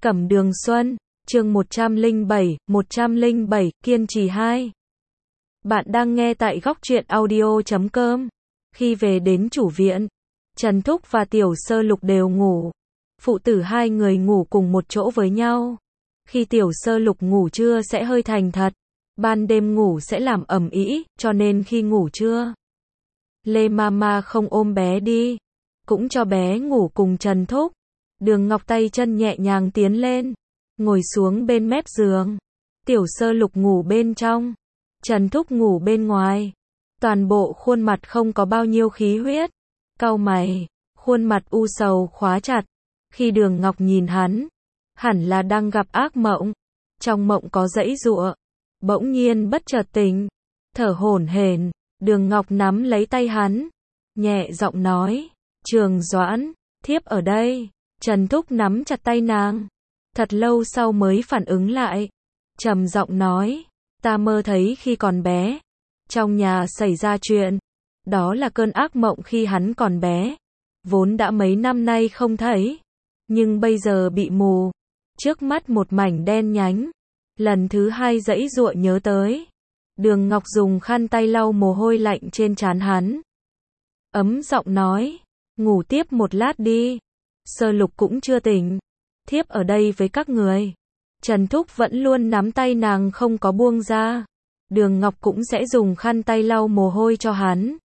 Cẩm Đường Xuân, chương 107, kiên trì 2. Bạn đang nghe tại góc truyện audio.com. Khi về đến chủ viện, Trần Thúc và Tiểu Sơ Lục đều ngủ. Phụ tử hai người ngủ cùng một chỗ với nhau. Khi Tiểu Sơ Lục ngủ trưa sẽ hơi thành thật, ban đêm ngủ sẽ làm ầm ĩ, cho nên khi ngủ trưa, Lê Mama không ôm bé đi, cũng cho bé ngủ cùng Trần Thúc. Đường Ngọc tay chân nhẹ nhàng tiến lên, ngồi xuống bên mép giường. Tiểu Sơ Lục ngủ bên trong, Trần Thúc ngủ bên ngoài. Toàn bộ khuôn mặt không có bao nhiêu khí huyết, cau mày, khuôn mặt u sầu khóa chặt. Khi Đường Ngọc nhìn hắn, hẳn là đang gặp ác mộng. Trong mộng có giãy giụa, bỗng nhiên bất chợt tỉnh, thở hổn hển. Đường Ngọc nắm lấy tay hắn, nhẹ giọng nói, Trường Doãn, thiếp ở đây. Trần Thúc nắm chặt tay nàng, thật lâu sau mới phản ứng lại, trầm giọng nói, ta mơ thấy khi còn bé, trong nhà xảy ra chuyện, đó là cơn ác mộng khi hắn còn bé, vốn đã mấy năm nay không thấy, nhưng bây giờ bị mù, trước mắt một mảnh đen nhánh. Lần thứ hai giãy giụa nhớ tới, Đường Ngọc dùng khăn tay lau mồ hôi lạnh trên trán hắn, ấm giọng nói, ngủ tiếp một lát đi. Sơ Lục cũng chưa tỉnh, thiếp ở đây với các người. Trần Thúc vẫn luôn nắm tay nàng không có buông ra. Đường Ngọc cũng sẽ dùng khăn tay lau mồ hôi cho hắn.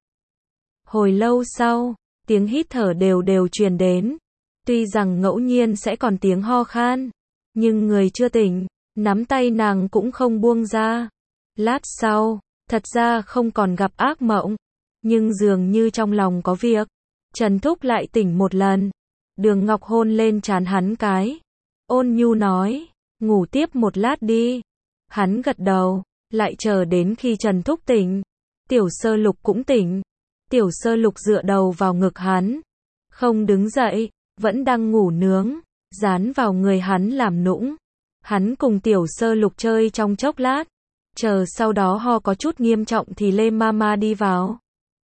Hồi lâu sau, tiếng hít thở đều đều truyền đến. Tuy rằng ngẫu nhiên sẽ còn tiếng ho khan, nhưng người chưa tỉnh, nắm tay nàng cũng không buông ra. Lát sau, thật ra không còn gặp ác mộng, nhưng dường như trong lòng có việc. Trần Thúc lại tỉnh một lần. Đường Ngọc hôn lên trán hắn cái, ôn nhu nói, ngủ tiếp một lát đi. Hắn gật đầu, lại chờ đến khi Trần Thúc tỉnh. Tiểu Sơ Lục cũng tỉnh. Tiểu Sơ Lục dựa đầu vào ngực hắn, không đứng dậy, vẫn đang ngủ nướng, dán vào người hắn làm nũng. Hắn cùng Tiểu Sơ Lục chơi trong chốc lát, chờ sau đó ho có chút nghiêm trọng thì Lê Mama đi vào.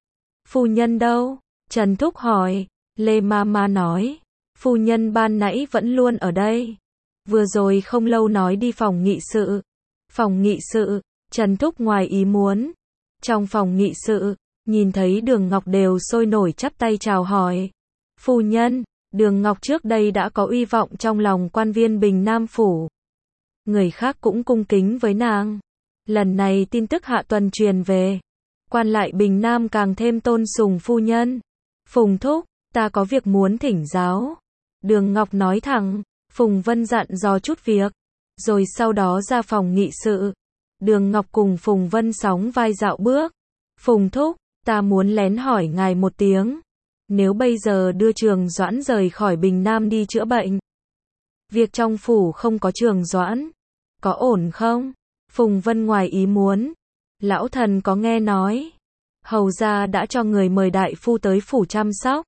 Phu nhân đâu? Trần Thúc hỏi. Lê Mama nói, phu nhân ban nãy vẫn luôn ở đây. Vừa rồi không lâu nói đi phòng nghị sự. Phòng nghị sự, Trần Thúc ngoài ý muốn. Trong phòng nghị sự, nhìn thấy Đường Ngọc đều sôi nổi chắp tay chào hỏi. Phu nhân, Đường Ngọc trước đây đã có uy vọng trong lòng quan viên Bình Nam Phủ. Người khác cũng cung kính với nàng. Lần này tin tức hạ tuần truyền về, quan lại Bình Nam càng thêm tôn sùng phu nhân. Phùng Thúc, ta có việc muốn thỉnh giáo. Đường Ngọc nói thẳng. Phùng Vân dặn dò chút việc, rồi sau đó ra phòng nghị sự. Đường Ngọc cùng Phùng Vân sóng vai dạo bước. Phùng Thúc, ta muốn lén hỏi ngài một tiếng. Nếu bây giờ đưa Trường Doãn rời khỏi Bình Nam đi chữa bệnh, việc trong phủ không có Trường Doãn, có ổn không? Phùng Vân ngoài ý muốn. Lão thần có nghe nói, hầu gia đã cho người mời đại phu tới phủ chăm sóc.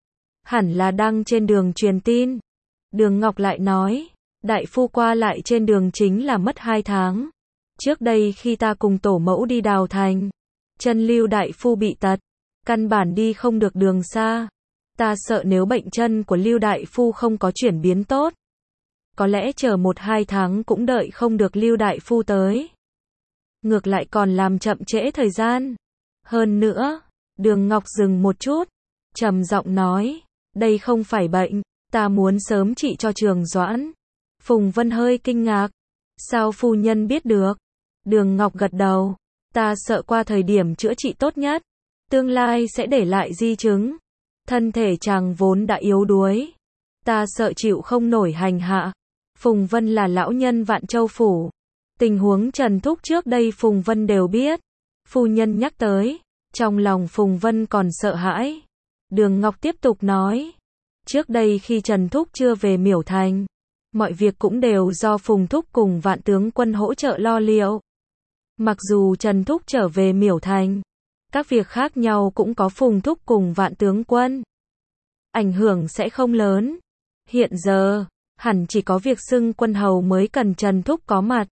Hẳn là đang trên đường truyền tin. Đường Ngọc lại nói, đại phu qua lại trên đường chính là mất 2 tháng. Trước đây khi ta cùng tổ mẫu đi Đào Thành, chân Lưu đại phu bị tật, căn bản đi không được đường xa. Ta sợ nếu bệnh chân của Lưu đại phu không có chuyển biến tốt, có lẽ chờ 1-2 tháng cũng đợi không được Lưu đại phu tới. Ngược lại còn làm chậm trễ thời gian. Hơn nữa, Đường Ngọc dừng một chút, trầm giọng nói, đây không phải bệnh, ta muốn sớm trị cho Trường Doãn. Phùng Vân hơi kinh ngạc. Sao phu nhân biết được? Đường Ngọc gật đầu. Ta sợ qua thời điểm chữa trị tốt nhất, tương lai sẽ để lại di chứng. Thân thể chàng vốn đã yếu đuối, ta sợ chịu không nổi hành hạ. Phùng Vân là lão nhân Vạn Châu Phủ. Tình huống Trần Thúc trước đây Phùng Vân đều biết. Phu nhân nhắc tới, trong lòng Phùng Vân còn sợ hãi. Đường Ngọc tiếp tục nói, trước đây khi Trần Thúc chưa về Miểu Thành, mọi việc cũng đều do Phùng Thúc cùng Vạn tướng quân hỗ trợ lo liệu. Mặc dù Trần Thúc trở về Miểu Thành, các việc khác nhau cũng có Phùng Thúc cùng Vạn tướng quân. Ảnh hưởng sẽ không lớn. Hiện giờ, hẳn chỉ có việc xưng quân hầu mới cần Trần Thúc có mặt.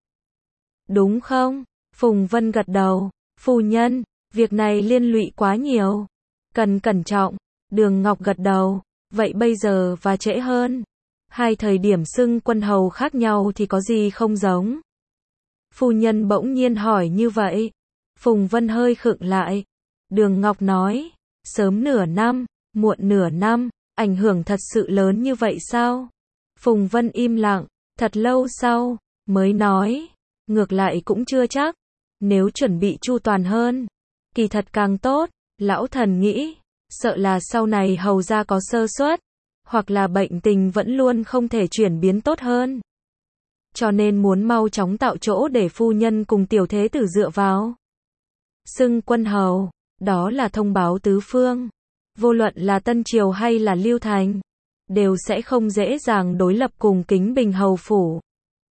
Đúng không? Phùng Vân gật đầu. Phu nhân, việc này liên lụy quá nhiều, cần cẩn trọng. Đường Ngọc gật đầu. Vậy bây giờ và trễ hơn, Hai thời điểm xưng quân hầu khác nhau thì có gì không giống? Phu nhân bỗng nhiên hỏi như vậy. Phùng Vân hơi khựng lại. Đường Ngọc nói, sớm nửa năm, muộn nửa năm, ảnh hưởng thật sự lớn như vậy sao? Phùng Vân im lặng, thật lâu sau, mới nói, ngược lại cũng chưa chắc, nếu chuẩn bị chu toàn hơn, kỳ thật càng tốt, lão thần nghĩ, sợ là sau này hầu gia có sơ suất, hoặc là bệnh tình vẫn luôn không thể chuyển biến tốt hơn. Cho nên muốn mau chóng tạo chỗ để phu nhân cùng tiểu thế tử dựa vào. Xưng quân hầu, đó là thông báo tứ phương. Vô luận là Tân Triều hay là Lưu Thành, đều sẽ không dễ dàng đối lập cùng Kính Bình hầu phủ.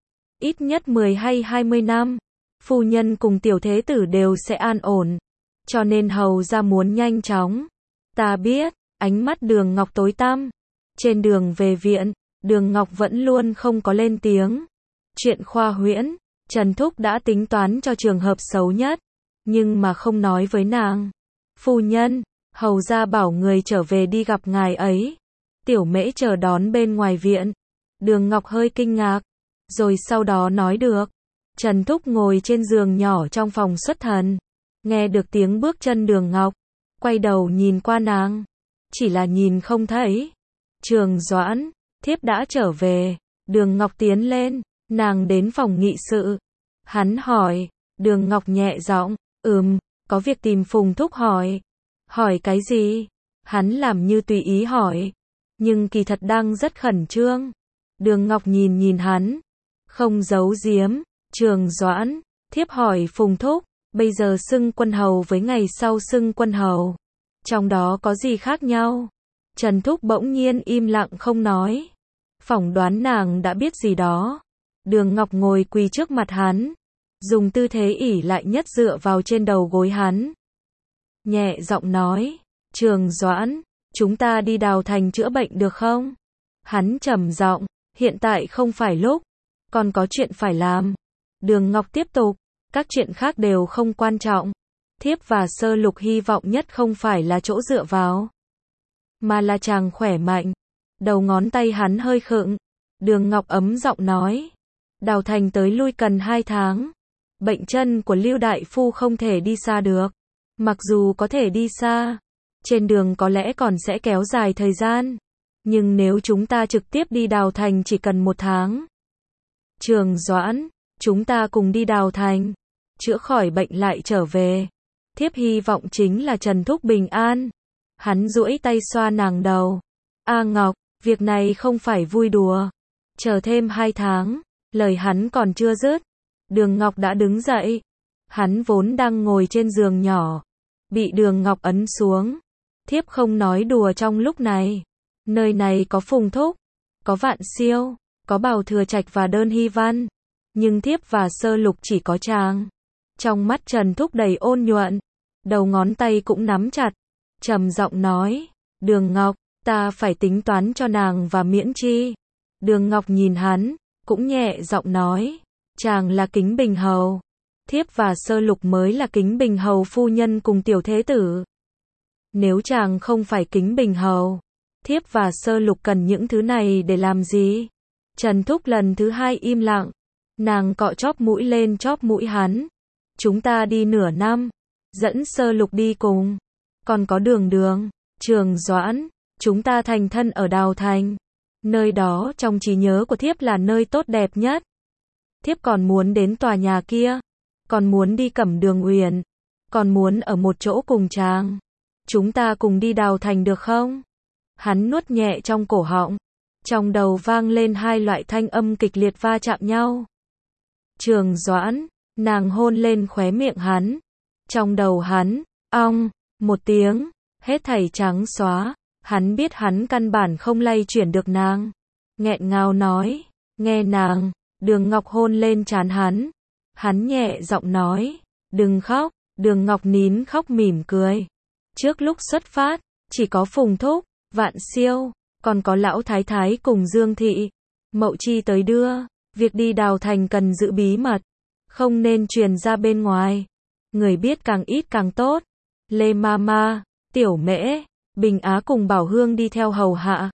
Ít nhất 10 hay 20 năm, phu nhân cùng tiểu thế tử đều sẽ an ổn. Cho nên hầu gia muốn nhanh chóng. Ta biết, ánh mắt Đường Ngọc tối tăm. Trên đường về viện, Đường Ngọc vẫn luôn không có lên tiếng. Chuyện khoa huyễn, Trần Thúc đã tính toán cho trường hợp xấu nhất, nhưng mà không nói với nàng. Phu nhân, hầu gia bảo người trở về đi gặp ngài ấy. Tiểu Mễ chờ đón bên ngoài viện. Đường Ngọc hơi kinh ngạc, rồi sau đó nói được. Trần Thúc ngồi trên giường nhỏ trong phòng xuất thần, nghe được tiếng bước chân Đường Ngọc, quay đầu nhìn qua nàng, chỉ là nhìn không thấy. Trường Doãn, thiếp đã trở về. Đường Ngọc tiến lên, nàng đến phòng nghị sự. Hắn hỏi, Đường Ngọc nhẹ giọng, có việc tìm Phùng Thúc hỏi. Hỏi cái gì? Hắn làm như tùy ý hỏi, nhưng kỳ thật đang rất khẩn trương. Đường Ngọc nhìn hắn, không giấu giếm. Trường Doãn, thiếp hỏi Phùng Thúc, bây giờ xưng quân hầu với ngày sau xưng quân hầu, trong đó có gì khác nhau? Trần Thúc bỗng nhiên im lặng không nói. Phỏng đoán nàng đã biết gì đó. Đường Ngọc ngồi quỳ trước mặt hắn, dùng tư thế ỷ lại nhất dựa vào trên đầu gối hắn. Nhẹ giọng nói, Trường Doãn, chúng ta đi Đào Thành chữa bệnh được không? Hắn trầm giọng, hiện tại không phải lúc, còn có chuyện phải làm. Đường Ngọc tiếp tục, các chuyện khác đều không quan trọng. Thiếp và Sơ Lục hy vọng nhất không phải là chỗ dựa vào, mà là chàng khỏe mạnh. Đầu ngón tay hắn hơi khựng. Đường Ngọc ấm giọng nói, Đào Thành tới lui cần 2 tháng. Bệnh chân của Lưu đại phu không thể đi xa được. Mặc dù có thể đi xa, trên đường có lẽ còn sẽ kéo dài thời gian. Nhưng nếu chúng ta trực tiếp đi Đào Thành chỉ cần 1 tháng. Trường Doãn, chúng ta cùng đi Đào Thành, chữa khỏi bệnh lại trở về. Thiếp hy vọng chính là Trần Thúc bình an. Hắn duỗi tay xoa nàng đầu. A Ngọc, việc này không phải vui đùa. Chờ thêm 2 tháng, lời hắn còn chưa dứt. Đường Ngọc đã đứng dậy. Hắn vốn đang ngồi trên giường nhỏ, bị Đường Ngọc ấn xuống. Thiếp không nói đùa trong lúc này. Nơi này có Phùng Thúc, có Vạn Siêu, có Bào Thừa Trạch và Đơn Hy Văn. Nhưng thiếp và Sơ Lục chỉ có chàng. Trong mắt Trần Thúc đầy ôn nhuận, đầu ngón tay cũng nắm chặt, trầm giọng nói, Đường Ngọc, ta phải tính toán cho nàng và miễn chi. Đường Ngọc nhìn hắn, cũng nhẹ giọng nói, chàng là Kính Bình hầu, thiếp và Sơ Lục mới là Kính Bình hầu phu nhân cùng tiểu thế tử. Nếu chàng không phải Kính Bình hầu, thiếp và Sơ Lục cần những thứ này để làm gì? Trần Thúc lần thứ 2 im lặng. Nàng cọ chóp mũi lên chóp mũi hắn. Chúng ta đi nửa năm, dẫn Sơ Lục đi cùng. Còn có Đường, Trường Doãn, chúng ta thành thân ở Đào Thành. Nơi đó trong trí nhớ của thiếp là nơi tốt đẹp nhất. Thiếp còn muốn đến tòa nhà kia, còn muốn đi Cẩm Đường Uyển, còn muốn ở một chỗ cùng chàng. Chúng ta cùng đi Đào Thành được không? Hắn nuốt nhẹ trong cổ họng. Trong đầu vang lên 2 loại thanh âm kịch liệt va chạm nhau. Trường Doãn, nàng hôn lên khóe miệng hắn. Trong đầu hắn, ong, một tiếng, hết thảy trắng xóa. Hắn biết hắn căn bản không lay chuyển được nàng. Nghẹn ngào nói, nghe nàng. Đường Ngọc hôn lên trán hắn. Hắn nhẹ giọng nói, đừng khóc. Đường Ngọc nín khóc mỉm cười. Trước lúc xuất phát, chỉ có Phùng Thúc, Vạn Siêu, còn có lão thái thái cùng Dương thị, Mậu Chi tới đưa. Việc đi Đào Thành cần giữ bí mật, không nên truyền ra bên ngoài. Người biết càng ít càng tốt. Lê Mama, Tiểu Mễ, Bình Á cùng Bảo Hương đi theo hầu hạ.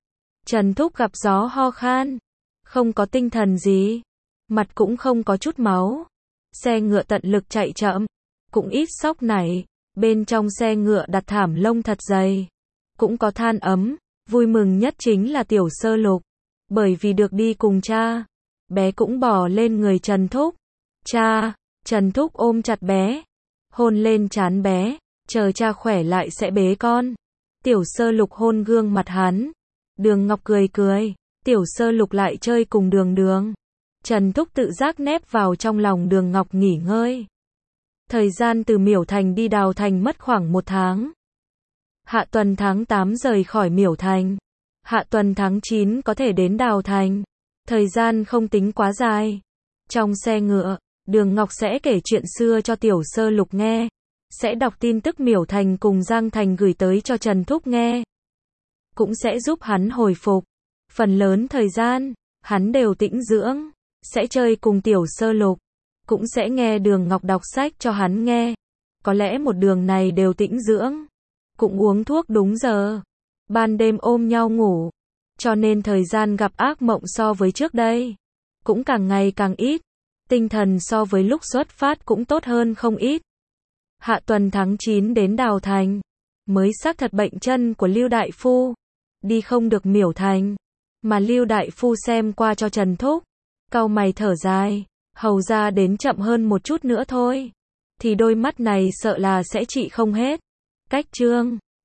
Trần Thúc gặp gió ho khan, không có tinh thần gì, mặt cũng không có chút máu. Xe ngựa tận lực chạy chậm, cũng ít sóc nảy, bên trong xe ngựa đặt thảm lông thật dày, cũng có than ấm, vui mừng nhất chính là Tiểu Sơ Lục, bởi vì được đi cùng cha, bé cũng bò lên người Trần Thúc. Cha, Trần Thúc ôm chặt bé, hôn lên trán bé, chờ cha khỏe lại sẽ bế con. Tiểu Sơ Lục hôn gương mặt hắn, Đường Ngọc cười cười, Tiểu Sơ Lục lại chơi cùng Đường Đường. Trần Thúc tự giác nép vào trong lòng Đường Ngọc nghỉ ngơi. Thời gian từ Miểu Thành đi Đào Thành mất khoảng 1 tháng. Hạ tuần tháng 8 rời khỏi Miểu Thành. Hạ tuần tháng 9 có thể đến Đào Thành. Thời gian không tính quá dài. Trong xe ngựa, Đường Ngọc sẽ kể chuyện xưa cho Tiểu Sơ Lục nghe. Sẽ đọc tin tức Miểu Thành cùng Giang Thành gửi tới cho Trần Thúc nghe. Cũng sẽ giúp hắn hồi phục. Phần lớn thời gian, hắn đều tĩnh dưỡng. Sẽ chơi cùng Tiểu Sơ Lục. Cũng sẽ nghe Đường Ngọc đọc sách cho hắn nghe. Có lẽ một đường này đều tĩnh dưỡng. Cũng uống thuốc đúng giờ. Ban đêm ôm nhau ngủ. Cho nên thời gian gặp ác mộng so với trước đây cũng càng ngày càng ít. Tinh thần so với lúc xuất phát cũng tốt hơn không ít. Hạ tuần tháng 9 đến Đào Thành. Mới xác thật bệnh chân của Lưu Đại Phu. Đi không được Miểu Thành. Mà Lưu Đại Phu xem qua cho Trần Thúc. Cau mày thở dài. Hầu ra đến chậm hơn một chút nữa thôi. Thì đôi mắt này sợ là sẽ trị không hết. Cách chương